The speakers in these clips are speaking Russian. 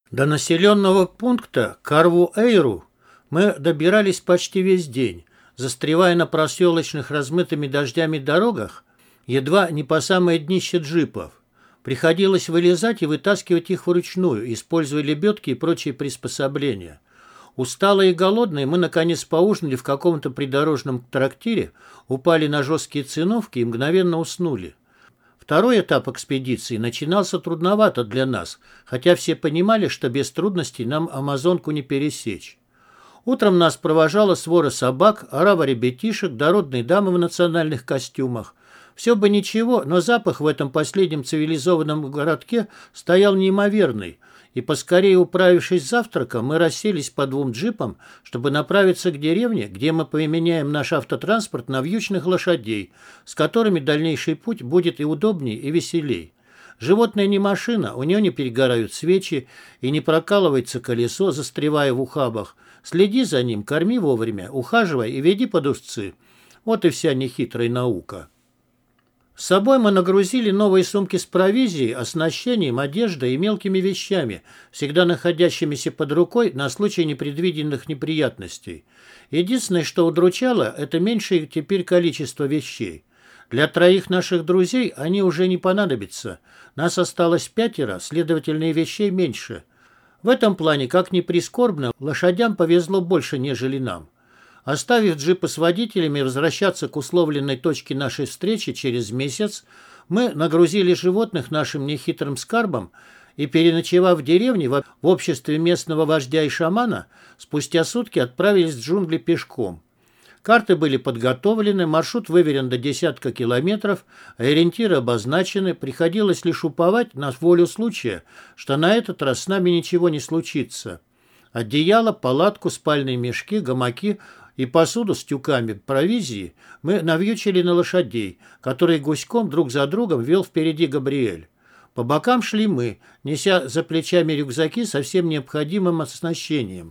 До населенного пункта Карву-Эйру мы добирались почти весь день, застревая на проселочных размытыми дождями дорогах, едва не по самое днище джипов. Приходилось вылезать и вытаскивать их вручную, используя лебедки и прочие приспособления. Усталые и голодные, мы наконец поужинали в каком-то придорожном трактире, упали на жесткие циновки и мгновенно уснули. Второй этап экспедиции начинался трудновато для нас, хотя все понимали, что без трудностей нам Амазонку не пересечь. Утром нас провожала свора собак, орава ребятишек, дородные дамы в национальных костюмах. Все бы ничего, но запах в этом последнем цивилизованном городке стоял неимоверный, и поскорее управившись с завтраком, мы расселись по двум джипам, чтобы направиться к деревне, где мы поменяем наш автотранспорт на вьючных лошадей, с которыми дальнейший путь будет и удобней, и веселей. Животное не машина, у нее не перегорают свечи и не прокалывается колесо, застревая в ухабах. Следи за ним, корми вовремя, ухаживай и веди под узцы. Вот и вся нехитрая наука. С собой мы нагрузили новые сумки с провизией, оснащением, одеждой и мелкими вещами, всегда находящимися под рукой на случай непредвиденных неприятностей. Единственное, что удручало, это меньшее теперь количество вещей. Для троих наших друзей они уже не понадобятся. Нас осталось 5, следовательно, и вещей меньше. В этом плане, как ни прискорбно, лошадям повезло больше, нежели нам. Оставив джипы с водителями возвращаться к условленной точке нашей встречи через месяц, мы нагрузили животных нашим нехитрым скарбом и, переночевав в деревне в обществе местного вождя и шамана, спустя сутки отправились в джунгли пешком. Карты были подготовлены, маршрут выверен до десятка километров, ориентиры обозначены, приходилось лишь уповать на волю случая, что на этот раз с нами ничего не случится. Одеяло, палатку, спальные мешки, гамаки и посуду с тюками провизии мы навьючили на лошадей, которые гуськом друг за другом вел впереди Габриэль. По бокам шли мы, неся за плечами рюкзаки со всем необходимым оснащением.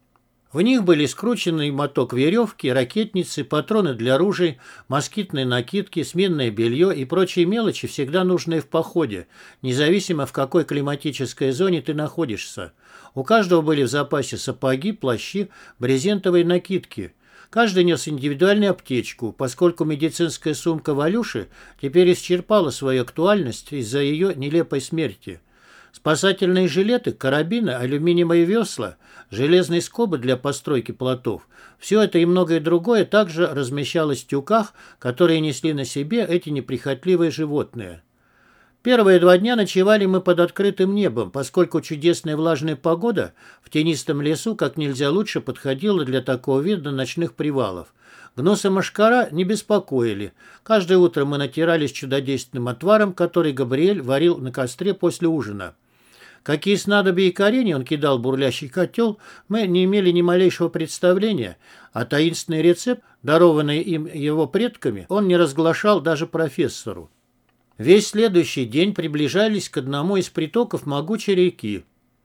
В них были скрученный моток веревки, ракетницы, патроны для ружей, москитные накидки, сменное белье и прочие мелочи, всегда нужные в походе, независимо в какой климатической зоне ты находишься. У каждого были в запасе сапоги, плащи, брезентовые накидки. Каждый нес индивидуальную аптечку, поскольку медицинская сумка Валюши теперь исчерпала свою актуальность из-за ее нелепой смерти. Спасательные жилеты, карабины, алюминиевые весла, железные скобы для постройки плотов – все это и многое другое также размещалось в тюках, которые несли на себе эти неприхотливые животные. Первые 2 дня ночевали мы под открытым небом, поскольку чудесная влажная погода в тенистом лесу как нельзя лучше подходила для такого вида ночных привалов. Гнус и мошкара не беспокоили. Каждое утро мы натирались чудодейственным отваром, который Габриэль варил на костре после ужина. Какие снадобья и коренья он кидал в бурлящий котел, мы не имели ни малейшего представления, а таинственный рецепт, дарованный им его предками, он не разглашал даже профессору. Весь следующий день приближались к одному из притоков могучей реки.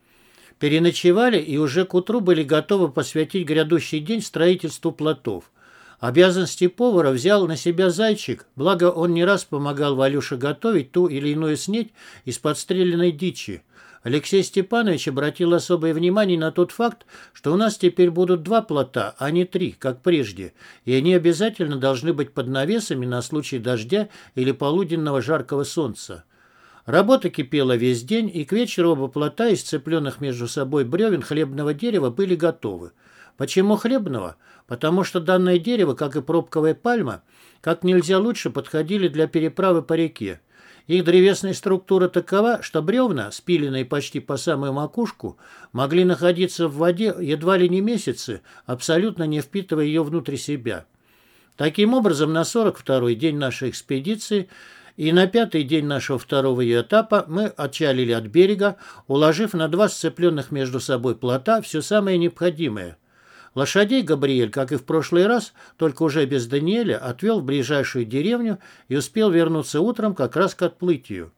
Переночевали и уже к утру были готовы посвятить грядущий день строительству плотов. Обязанности повара взял на себя Зайчик, благо он не раз помогал Валюше готовить ту или иную снеть из подстреленной дичи. Алексей Степанович обратил особое внимание на тот факт, что у нас теперь будут 2 плота, а не 3, как прежде, и они обязательно должны быть под навесами на случай дождя или полуденного жаркого солнца. Работа кипела весь день, и к вечеру оба плота из сцепленных между собой бревен хлебного дерева были готовы. Почему хлебного? Потому что данное дерево, как и пробковая пальма, как нельзя лучше подходили для переправы по реке. Их древесная структура такова, что бревна, спиленные почти по самую макушку, могли находиться в воде едва ли не месяцы, абсолютно не впитывая ее внутрь себя. Таким образом, на 42-й день нашей экспедиции и на 5-й день нашего второго ее этапа мы отчалили от берега, уложив на 2 сцепленных между собой плота все самое необходимое. Лошадей Габриэль, как и в прошлый раз, только уже без Даниэля, отвел в ближайшую деревню и успел вернуться утром как раз к отплытию.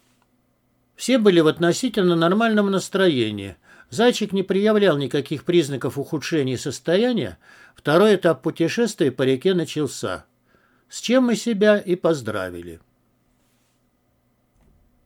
Все были в относительно нормальном настроении. Зайчик не проявлял никаких признаков ухудшения состояния. Второй этап путешествия по реке начался, с чем мы себя и поздравили.